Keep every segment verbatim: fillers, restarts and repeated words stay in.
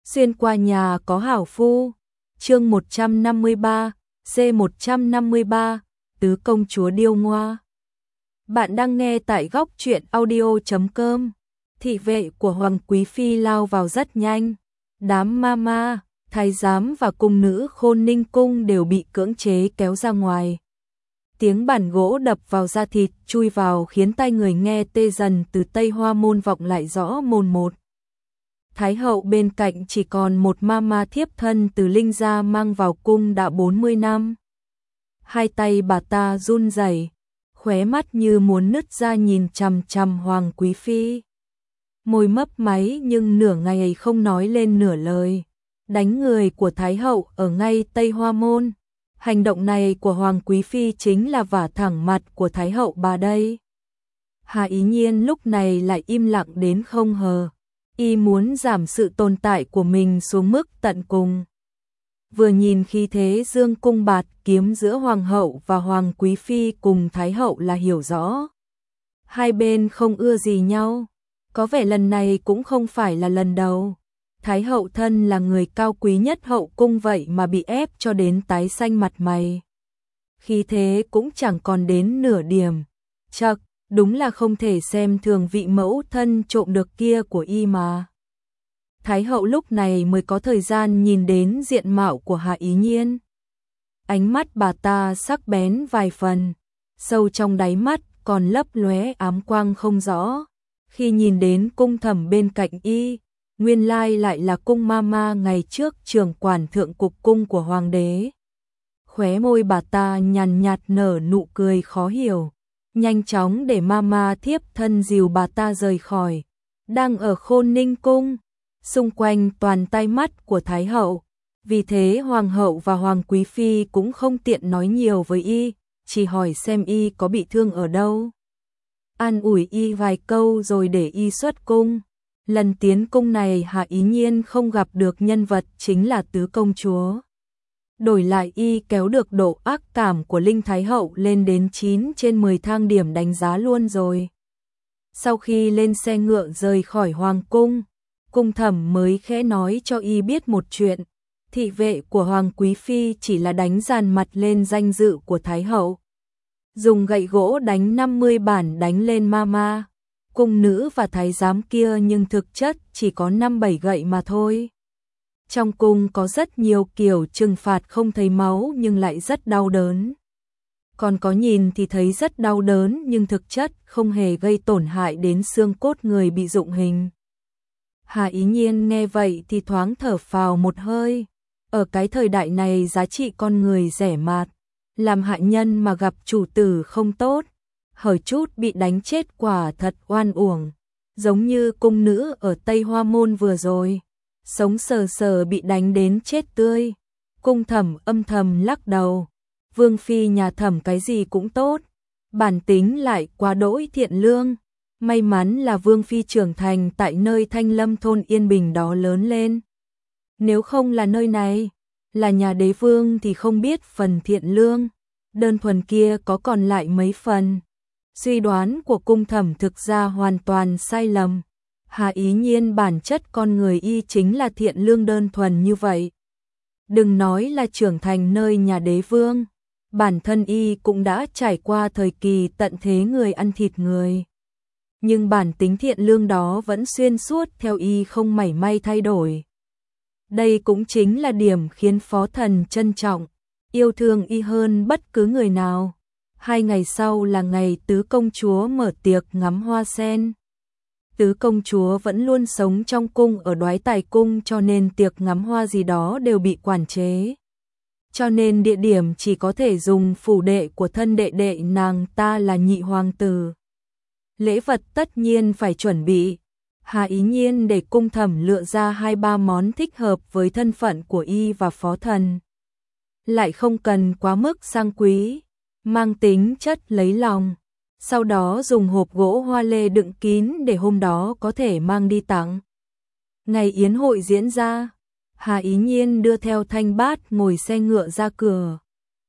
Xuyên qua nhà có hảo phu. Chương một trăm năm mươi ba, C một trăm năm mươi ba, Tứ công chúa điêu ngoa. Bạn đang nghe tại góc truyện audio chấm com. Thị vệ của Hoàng Quý Phi lao vào rất nhanh. Đám mama, thái giám và cung nữ Khôn Ninh cung đều bị cưỡng chế kéo ra ngoài. Tiếng bàn gỗ đập vào da thịt chui vào khiến tai người nghe tê dần, từ Tây Hoa môn vọng lại rõ mồn một. Thái hậu bên cạnh chỉ còn một mama thiếp thân từ Linh gia mang vào cung đã bốn mươi năm. Hai tay bà ta run rẩy, khóe mắt như muốn nứt ra nhìn chằm chằm Hoàng Quý Phi. Môi mấp máy nhưng nửa ngày không nói lên nửa lời. Đánh người của Thái hậu ở ngay Tây Hoa môn. Hành động này của Hoàng Quý Phi chính là vả thẳng mặt của Thái hậu bà đây. Hà Ý Nhiên lúc này lại im lặng đến không hờ. Y muốn giảm sự tồn tại của mình xuống mức tận cùng. Vừa nhìn khí thế dương cung bạt kiếm giữa Hoàng hậu và Hoàng Quý Phi cùng Thái hậu là hiểu rõ. Hai bên không ưa gì nhau. Có vẻ lần này cũng không phải là lần đầu. Thái hậu thân là người cao quý nhất hậu cung vậy mà bị ép cho đến tái xanh mặt mày. Khí thế cũng chẳng còn đến nửa điểm. Chậc, đúng là không thể xem thường vị mẫu thân trộm được kia của y mà. Thái hậu lúc này mới có thời gian nhìn đến diện mạo của Hà Ý Nhiên. Ánh mắt bà ta sắc bén vài phần, sâu trong đáy mắt còn lấp lóe ám quang không rõ. Khi nhìn đến cung thẩm bên cạnh y, nguyên lai lại là cung mama ngày trước trưởng quản thượng cục cung của hoàng đế. Khóe môi bà ta nhàn nhạt nở nụ cười khó hiểu, nhanh chóng để mama thiếp thân dìu bà ta rời khỏi. Đang ở Khôn Ninh cung, xung quanh toàn tay mắt của Thái hậu, vì thế Hoàng hậu và Hoàng Quý Phi cũng không tiện nói nhiều với y, chỉ hỏi xem y có bị thương ở đâu. An ủi y vài câu rồi để y xuất cung. Lần tiến cung này Hạ Ý Nhiên không gặp được nhân vật chính là tứ công chúa. Đổi lại y kéo được độ ác cảm của Linh Thái hậu lên đến chín trên mười thang điểm đánh giá luôn rồi. Sau khi lên xe ngựa rời khỏi hoàng cung, cung thẩm mới khẽ nói cho y biết một chuyện. Thị vệ của Hoàng Quý Phi chỉ là đánh dàn mặt lên danh dự của Thái hậu. Dùng gậy gỗ đánh năm mươi bản đánh lên mama, cung nữ và thái giám kia, nhưng thực chất chỉ có năm bảy gậy mà thôi. Trong cung có rất nhiều kiểu trừng phạt không thấy máu nhưng lại rất đau đớn. Còn có nhìn thì thấy rất đau đớn nhưng thực chất không hề gây tổn hại đến xương cốt người bị dụng hình. Hà Ý Nhiên nghe vậy thì thoáng thở phào một hơi. Ở cái thời đại này giá trị con người rẻ mạt, làm hạ nhân mà gặp chủ tử không tốt, hở chút bị đánh chết quả thật oan uổng. Giống như cung nữ ở Tây Hoa môn vừa rồi, sống sờ sờ bị đánh đến chết tươi. Cung thẩm âm thầm lắc đầu. Vương phi nhà thẩm cái gì cũng tốt, bản tính lại quá đỗi thiện lương. May mắn là Vương phi trưởng thành tại nơi Thanh Lâm thôn yên bình đó lớn lên. Nếu không là nơi này, là nhà đế vương thì không biết phần thiện lương đơn thuần kia có còn lại mấy phần. Suy đoán của cung thẩm thực ra hoàn toàn sai lầm. Hà Ý Nhiên bản chất con người y chính là thiện lương đơn thuần như vậy. Đừng nói là trưởng thành nơi nhà đế vương, bản thân y cũng đã trải qua thời kỳ tận thế người ăn thịt người. Nhưng bản tính thiện lương đó vẫn xuyên suốt theo y không mảy may thay đổi. Đây cũng chính là điểm khiến phó thần trân trọng, yêu thương y hơn bất cứ người nào. Hai ngày sau là ngày tứ công chúa mở tiệc ngắm hoa sen. Tứ công chúa vẫn luôn sống trong cung ở Đoái Tài cung, cho nên tiệc ngắm hoa gì đó đều bị quản chế. Cho nên địa điểm chỉ có thể dùng phủ đệ của thân đệ đệ nàng ta là nhị hoàng tử. Lễ vật tất nhiên phải chuẩn bị. Hà Ý Nhiên để cung thẩm lựa ra hai ba món thích hợp với thân phận của y và phó thần. Lại không cần quá mức sang quý, mang tính chất lấy lòng. Sau đó dùng hộp gỗ hoa lê đựng kín để hôm đó có thể mang đi tặng. Ngày yến hội diễn ra, Hà Ý Nhiên đưa theo Thanh Bát ngồi xe ngựa ra cửa.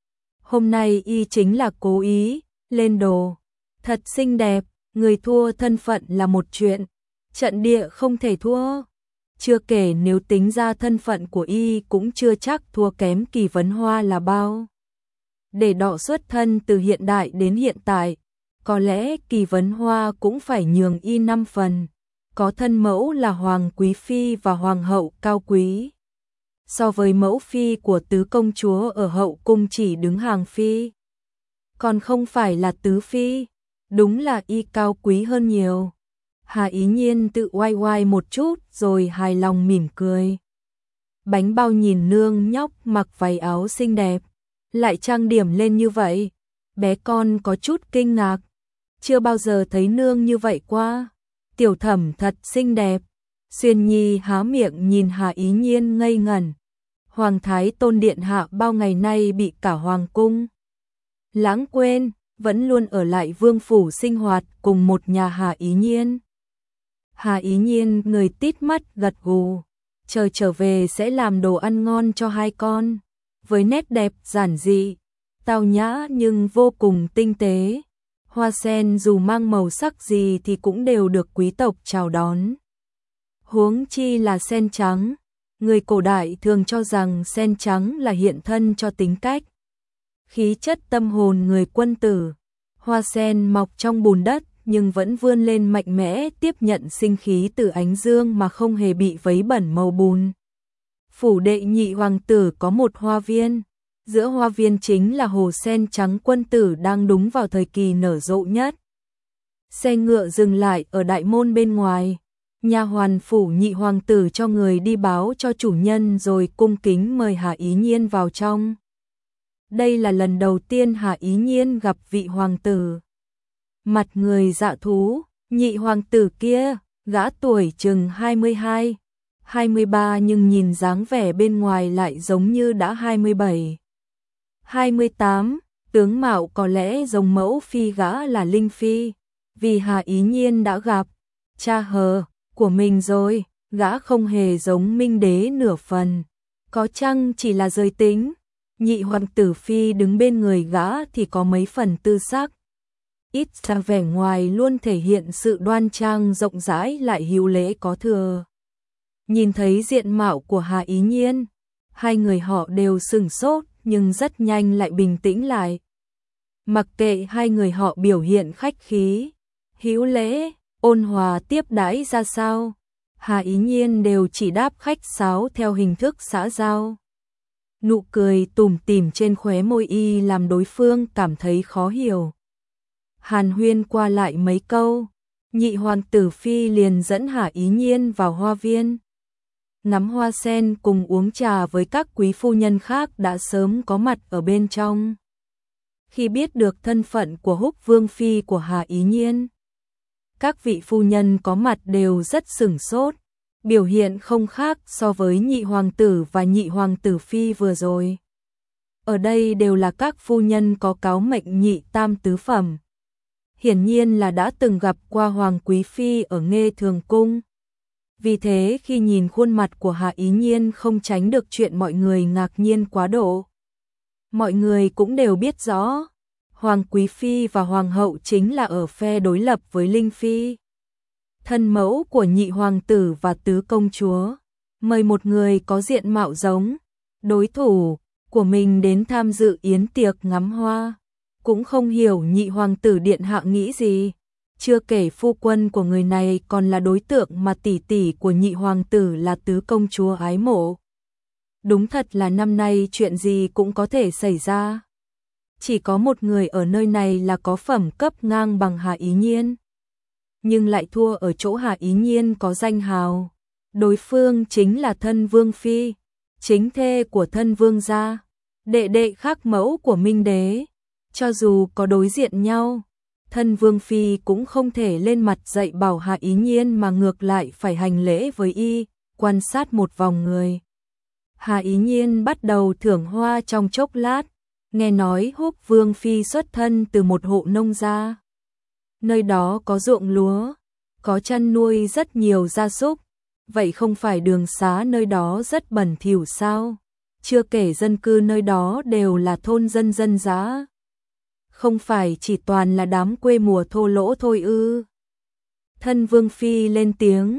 Hôm nay y chính là cố ý lên đồ thật xinh đẹp. Người thua thân phận là một chuyện, trận địa không thể thua. chưa kể nếu tính ra thân phận của y cũng chưa chắc thua kém Kỳ Vấn Hoa là bao. Để đọ xuất thân từ hiện đại đến hiện tại, có lẽ Kỳ Vấn Hoa cũng phải nhường y năm phần, có thân mẫu là Hoàng Quý Phi và Hoàng hậu cao quý. So với mẫu phi của tứ công chúa ở hậu cung chỉ đứng hàng phi, còn không phải là tứ phi, đúng là y cao quý hơn nhiều. Hà Ý Nhiên tự oai oai một chút rồi hài lòng mỉm cười. Bánh bao nhìn nương nhóc mặc váy áo xinh đẹp, lại trang điểm lên như vậy, bé con có chút kinh ngạc, chưa bao giờ thấy nương như vậy qua. Tiểu Thẩm thật xinh đẹp. Xuyên Nhi há miệng nhìn Hà Ý Nhiên ngây ngẩn. Hoàng thái tôn điện hạ bao ngày nay bị cả hoàng cung lãng quên, vẫn luôn ở lại vương phủ sinh hoạt cùng một nhà Hà Ý Nhiên. Hà Ý Nhiên người tít mắt gật gù, chờ trở về sẽ làm đồ ăn ngon cho hai con, với nét đẹp giản dị, tao nhã nhưng vô cùng tinh tế. Hoa sen dù mang màu sắc gì thì cũng đều được quý tộc chào đón. Huống chi là sen trắng, người cổ đại thường cho rằng sen trắng là hiện thân cho tính cách, khí chất tâm hồn người quân tử. Hoa sen mọc trong bùn đất nhưng vẫn vươn lên mạnh mẽ tiếp nhận sinh khí từ ánh dương mà không hề bị vấy bẩn màu bùn. Phủ đệ nhị hoàng tử có một hoa viên, giữa hoa viên chính là hồ sen trắng quân tử đang đúng vào thời kỳ nở rộ nhất. Xe ngựa dừng lại ở đại môn bên ngoài, nha hoàn phủ nhị hoàng tử cho người đi báo cho chủ nhân rồi cung kính mời Hà Ý Nhiên vào trong. Đây là lần đầu tiên Hà Ý Nhiên gặp vị hoàng tử. Mặt người dạ thú, nhị hoàng tử kia, gã tuổi chừng hai mươi hai, hai mươi ba nhưng nhìn dáng vẻ bên ngoài lại giống như đã hai mươi bảy, hai mươi tám, tướng mạo có lẽ giống mẫu phi gã là Linh Phi, vì Hà Ý Nhiên đã gặp cha hờ của mình rồi, gã không hề giống Minh Đế nửa phần, có chăng chỉ là giới tính. Nhị hoàng tử phi đứng bên người gã thì có mấy phần tư sắc, ít ra vẻ ngoài luôn thể hiện sự đoan trang rộng rãi lại hiếu lễ có thừa. Nhìn thấy diện mạo của Hà Ý Nhiên, hai người họ đều sửng sốt nhưng rất nhanh lại bình tĩnh lại. Mặc kệ hai người họ biểu hiện khách khí, hiếu lễ, ôn hòa tiếp đãi ra sao, Hà Ý Nhiên đều chỉ đáp khách sáo theo hình thức xã giao. Nụ cười tủm tỉm trên khóe môi y làm đối phương cảm thấy khó hiểu. Hàn huyên qua lại mấy câu, nhị hoàng tử phi liền dẫn Hà Ý Nhiên vào hoa viên. Ngắm hoa sen cùng uống trà với các quý phu nhân khác đã sớm có mặt ở bên trong. Khi biết được thân phận của Húc Vương Phi của Hà Ý Nhiên, các vị phu nhân có mặt đều rất sửng sốt, biểu hiện không khác so với nhị hoàng tử và nhị hoàng tử phi vừa rồi. Ở đây đều là các phu nhân có cáo mệnh nhị tam tứ phẩm. Hiển nhiên là đã từng gặp qua Hoàng Quý Phi ở Nghê Thường Cung. Vì thế khi nhìn khuôn mặt của Hà Ý Nhiên không tránh được chuyện mọi người ngạc nhiên quá độ. Mọi người cũng đều biết rõ, Hoàng Quý Phi và Hoàng hậu chính là ở phe đối lập với Linh Phi, thân mẫu của nhị hoàng tử và tứ công chúa, mời một người có diện mạo giống đối thủ của mình đến tham dự yến tiệc ngắm hoa. Cũng không hiểu nhị hoàng tử điện hạ nghĩ gì, chưa kể phu quân của người này còn là đối tượng mà tỷ tỷ của nhị hoàng tử là tứ công chúa ái mộ. Đúng thật là năm nay chuyện gì cũng có thể xảy ra. Chỉ có một người ở nơi này là có phẩm cấp ngang bằng Hà Ý Nhiên, nhưng lại thua ở chỗ Hà Ý Nhiên có danh hào. Đối phương chính là thân vương phi, chính thê của thân vương gia, đệ đệ khác mẫu của Minh Đế. Cho dù có đối diện nhau, thân vương phi cũng không thể lên mặt dạy bảo Hà Ý Nhiên mà ngược lại phải hành lễ với y, quan sát một vòng người. Hà Ý Nhiên bắt đầu thưởng hoa trong chốc lát, nghe nói Húc Vương Phi xuất thân từ một hộ nông gia. Nơi đó có ruộng lúa, có chăn nuôi rất nhiều gia súc, vậy không phải đường xá nơi đó rất bẩn thỉu sao? Chưa kể dân cư nơi đó đều là thôn dân dân dã. Không phải chỉ toàn là đám quê mùa thô lỗ thôi ư? Thân vương phi lên tiếng,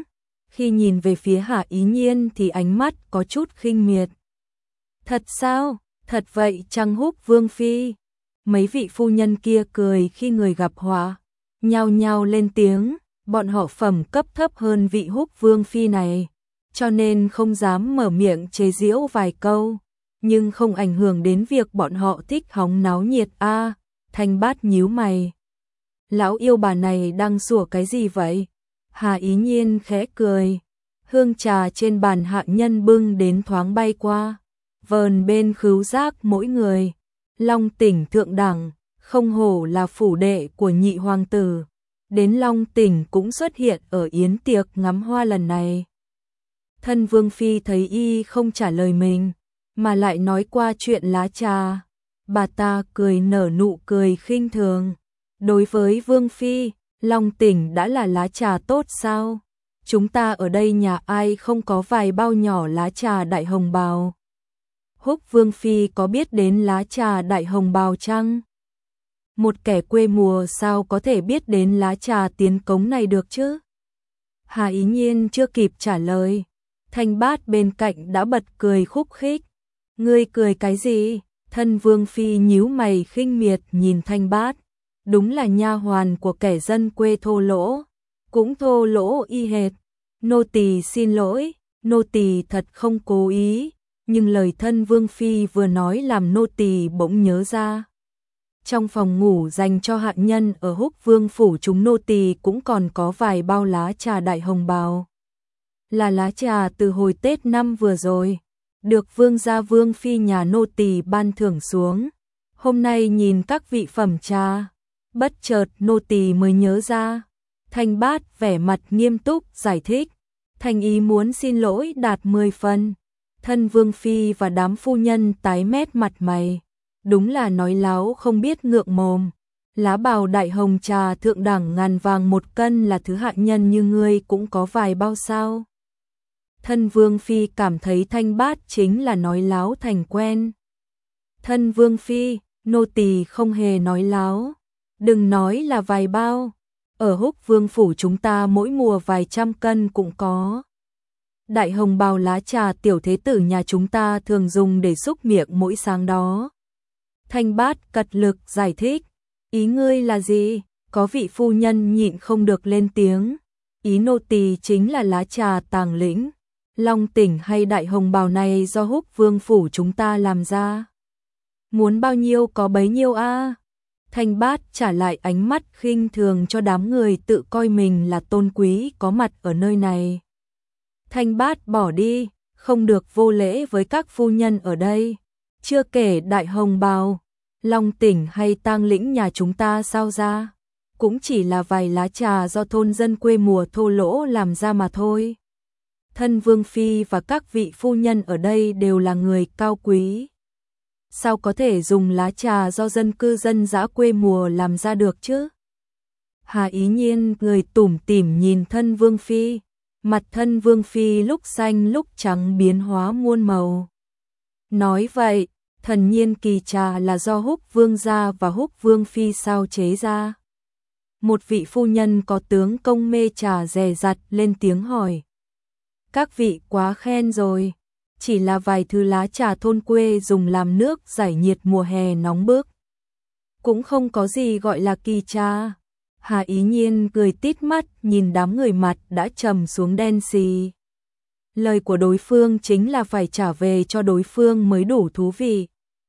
khi nhìn về phía Hạ Ý Nhiên thì ánh mắt có chút khinh miệt. Thật sao? Thật vậy chăng Húc Vương Phi? Mấy vị phu nhân kia cười khi người gặp họa, nhao nhao lên tiếng, bọn họ phẩm cấp thấp hơn vị Húc Vương Phi này, cho nên không dám mở miệng chế giễu vài câu, nhưng không ảnh hưởng đến việc bọn họ thích hóng náo nhiệt a. À, Thanh Bát nhíu mày. Lão yêu bà này đang sủa cái gì vậy? Hà Ý Nhiên khẽ cười, hương trà trên bàn hạ nhân bưng đến thoáng bay qua, vờn bên khứu giác mỗi người. Long Tỉnh thượng đẳng, không hổ là phủ đệ của nhị hoàng tử. Đến Long Tỉnh cũng xuất hiện ở yến tiệc ngắm hoa lần này. Thân Vương Phi thấy y không trả lời mình, mà lại nói qua chuyện lá trà. Bà ta cười nở nụ cười khinh thường. Đối với Vương Phi, Long Tỉnh đã là lá trà tốt sao? Chúng ta ở đây nhà ai không có vài bao nhỏ lá trà đại hồng bào? Húc Vương Phi có biết đến lá trà đại hồng bào chăng? Một kẻ quê mùa sao có thể biết đến lá trà tiến cống này được chứ? Hà Ý Nhiên chưa kịp trả lời, Thanh Bát bên cạnh đã bật cười khúc khích. Ngươi cười cái gì? Thân Vương Phi nhíu mày khinh miệt nhìn Thanh Bát. Đúng là nha hoàn của kẻ dân quê thô lỗ, cũng thô lỗ y hệt. Nô tỳ xin lỗi, nô tỳ thật không cố ý, nhưng lời thân Vương Phi vừa nói làm nô tỳ bỗng nhớ ra. Trong phòng ngủ dành cho hạ nhân ở Húc Vương phủ chúng nô tỳ cũng còn có vài bao lá trà đại hồng bào. Là lá trà từ hồi Tết năm vừa rồi, được vương gia Vương Phi nhà nô tỳ ban thưởng xuống. Hôm nay nhìn các vị phẩm trà, bất chợt nô tỳ mới nhớ ra. Thanh Bát vẻ mặt nghiêm túc giải thích, thành ý muốn xin lỗi đạt mười phần. Thân Vương Phi và đám phu nhân tái mét mặt mày, đúng là nói láo không biết ngượng mồm. Lá bào đại hồng trà thượng đẳng ngàn vàng một cân là thứ hạ nhân như ngươi cũng có vài bao sao? Thân Vương Phi cảm thấy Thanh Bát chính là nói láo thành quen. Thân Vương Phi, nô tỳ không hề nói láo. Đừng nói là vài bao, ở Húc Vương phủ chúng ta mỗi mùa vài trăm cân cũng có. Đại hồng bào lá trà tiểu thế tử nhà chúng ta thường dùng để xúc miệng mỗi sáng đó. Thanh Bát cật lực giải thích, ý ngươi là gì? Có vị phu nhân nhịn không được lên tiếng. Ý nô tỳ chính là lá trà Tàng Lĩnh, Long Tỉnh hay đại hồng bào này do Húc Vương phủ chúng ta làm ra. Muốn bao nhiêu có bấy nhiêu a. À? Thanh Bát trả lại ánh mắt khinh thường cho đám người tự coi mình là tôn quý có mặt ở nơi này. Thanh Bát bỏ đi, không được vô lễ với các phu nhân ở đây. Chưa kể đại hồng bào, Long Tỉnh hay Tang Lĩnh nhà chúng ta sao ra, cũng chỉ là vài lá trà do thôn dân quê mùa thô lỗ làm ra mà thôi. Thân Vương Phi và các vị phu nhân ở đây đều là người cao quý, sao có thể dùng lá trà do dân cư dân dã quê mùa làm ra được chứ? Hà Ý Nhiên người tủm tỉm nhìn thân Vương Phi, mặt thân Vương Phi lúc xanh lúc trắng biến hóa muôn màu. Nói vậy, thần nhiên kỳ trà là do Húc Vương gia và Húc Vương Phi sao chế ra? Một vị phu nhân có tướng công mê trà dè dặt lên tiếng hỏi. Các vị quá khen rồi, chỉ là vài thứ lá trà thôn quê dùng làm nước giải nhiệt mùa hè nóng bức. Cũng không có gì gọi là kỳ trà. Hà Ý Nhiên cười tít mắt nhìn đám người mặt đã trầm xuống đen xì. Lời của đối phương chính là phải trả về cho đối phương mới đủ thú vị.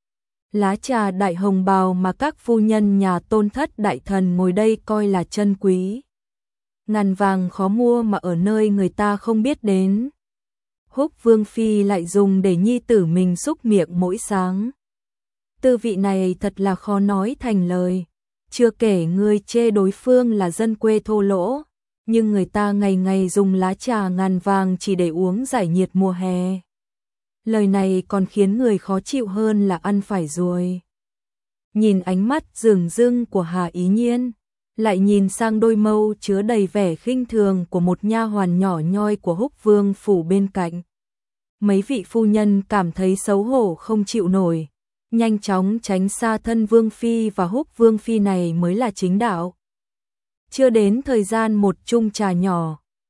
Lá trà đại hồng bào mà các phu nhân nhà tôn thất đại thần ngồi đây coi là chân quý. Ngàn vàng khó mua mà ở nơi người ta không biết đến. Húc Vương Phi lại dùng để nhi tử mình xúc miệng mỗi sáng. Tư vị này thật là khó nói thành lời. Chưa kể người chê đối phương là dân quê thô lỗ, nhưng người ta ngày ngày dùng lá trà ngàn vàng chỉ để uống giải nhiệt mùa hè. Lời này còn khiến người khó chịu hơn là ăn phải ruồi. Nhìn ánh mắt rừng rưng của Hà Ý Nhiên, lại nhìn sang đôi mâu chứa đầy vẻ khinh thường của một nha hoàn nhỏ nhoi của Húc Vương phủ bên cạnh. Mấy vị phu nhân cảm thấy xấu hổ không chịu nổi, nhanh chóng tránh xa thân Vương Phi và Húc Vương Phi này mới là chính đạo. Chưa đến thời gian một chung trà nhỏ,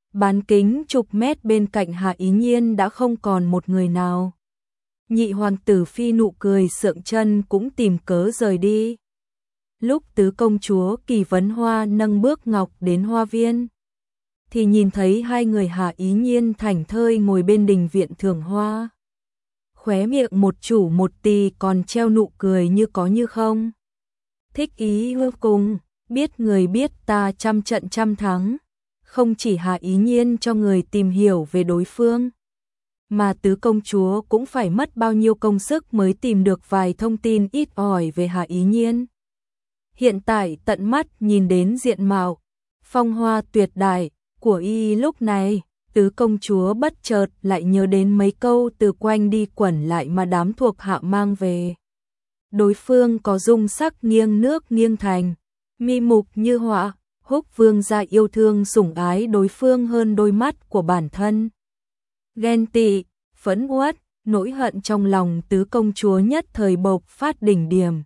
Bán kính chục mét bên cạnh Hạ Ý Nhiên đã không còn một người nào. Nhị hoàng tử Phi nụ cười sượng chân cũng tìm cớ rời đi. Lúc tứ công chúa Kỳ Vấn Hoa nâng bước ngọc đến hoa viên, thì nhìn thấy hai người Hạ Ý Nhiên thảnh thơi ngồi bên đình viện thưởng hoa. Khóe miệng một chủ một tì còn treo nụ cười như có như không. Thích ý vô cùng, biết người biết ta trăm trận trăm thắng. Không chỉ Hạ Ý Nhiên cho người tìm hiểu về đối phương, mà tứ công chúa cũng phải mất bao nhiêu công sức mới tìm được vài thông tin ít ỏi về Hạ Ý Nhiên. Hiện tại tận mắt nhìn đến diện mạo, phong hoa tuyệt đại của y lúc này, tứ công chúa bất chợt lại nhớ đến mấy câu từ quanh đi quẩn lại mà đám thuộc hạ mang về. Đối phương có dung sắc nghiêng nước nghiêng thành, mi mục như họa, Húc vương gia yêu thương sủng ái đối phương hơn đôi mắt của bản thân. Ghen tị, phẫn uất, nỗi hận trong lòng tứ công chúa nhất thời bộc phát đỉnh điểm.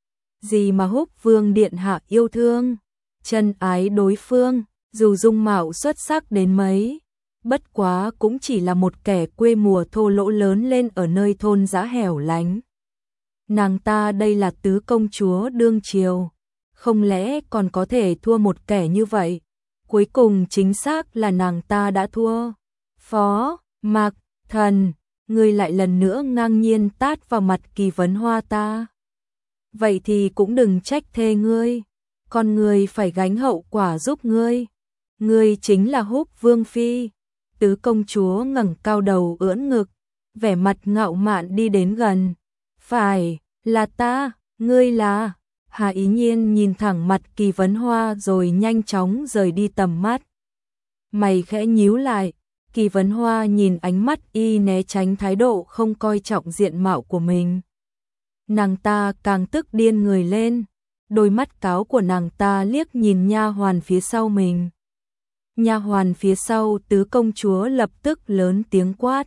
Gì mà Húc vương điện hạ yêu thương, chân ái đối phương, dù dung mạo xuất sắc đến mấy, bất quá cũng chỉ là một kẻ quê mùa thô lỗ lớn lên ở nơi thôn dã hẻo lánh. Nàng ta đây là tứ công chúa đương triều, không lẽ còn có thể thua một kẻ như vậy? Cuối cùng chính xác là nàng ta đã thua. Phó, Mạc, Thần, ngươi lại lần nữa ngang nhiên tát vào mặt Kỳ Vấn Hoa ta. Vậy thì cũng đừng trách thê ngươi, con ngươi phải gánh hậu quả giúp ngươi. Ngươi chính là Húc vương phi. Tứ công chúa ngẩng cao đầu ưỡn ngực, vẻ mặt ngạo mạn đi đến gần. Phải, là ta, ngươi là... Hạ Ý Nhiên nhìn thẳng mặt Kỳ Vấn Hoa rồi nhanh chóng rời đi tầm mắt. Mày khẽ nhíu lại, Kỳ Vấn Hoa nhìn ánh mắt y né tránh thái độ không coi trọng diện mạo của mình. Nàng ta càng tức điên người lên, đôi mắt cáo của nàng ta liếc nhìn nha hoàn phía sau mình. Nha hoàn phía sau tứ công chúa lập tức lớn tiếng quát.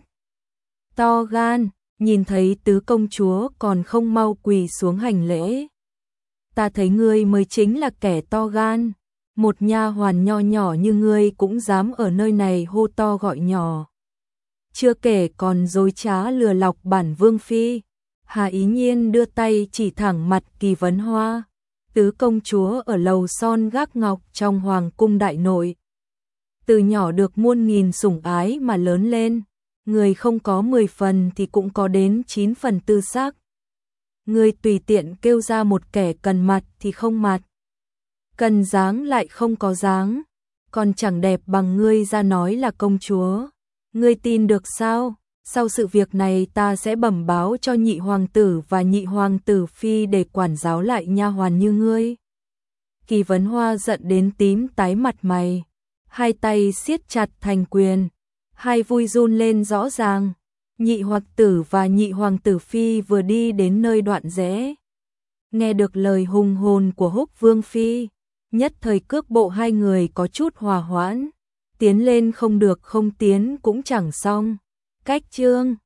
To gan, nhìn thấy tứ công chúa còn không mau quỳ xuống hành lễ. Ta thấy ngươi mới chính là kẻ to gan, một nha hoàn nho nhỏ như ngươi cũng dám ở nơi này hô to gọi nhỏ. Chưa kể còn dối trá lừa lọc bản vương phi. Hạ Ý Nhiên đưa tay chỉ thẳng mặt Kỳ Vấn Hoa, tứ công chúa ở lầu son gác ngọc trong hoàng cung đại nội. Từ nhỏ được muôn nghìn sủng ái mà lớn lên, người không có mười phần thì cũng có đến chín phần tư xác. Ngươi tùy tiện kêu ra một kẻ cần mặt thì không mặt, cần dáng lại không có dáng, còn chẳng đẹp bằng ngươi ra nói là công chúa. Ngươi tin được sao? Sau sự việc này ta sẽ bẩm báo cho nhị hoàng tử và nhị hoàng tử phi để quản giáo lại nha hoàn như ngươi. Kỳ Vấn Hoa giận đến tím tái mặt mày, hai tay siết chặt thành quyền, hai vui run lên rõ ràng. Nhị hoàng tử và nhị hoàng tử phi vừa đi đến nơi đoạn rẽ, nghe được lời hùng hồn của Húc vương phi, nhất thời cước bộ hai người có chút hòa hoãn, tiến lên không được không tiến cũng chẳng xong. Cách chương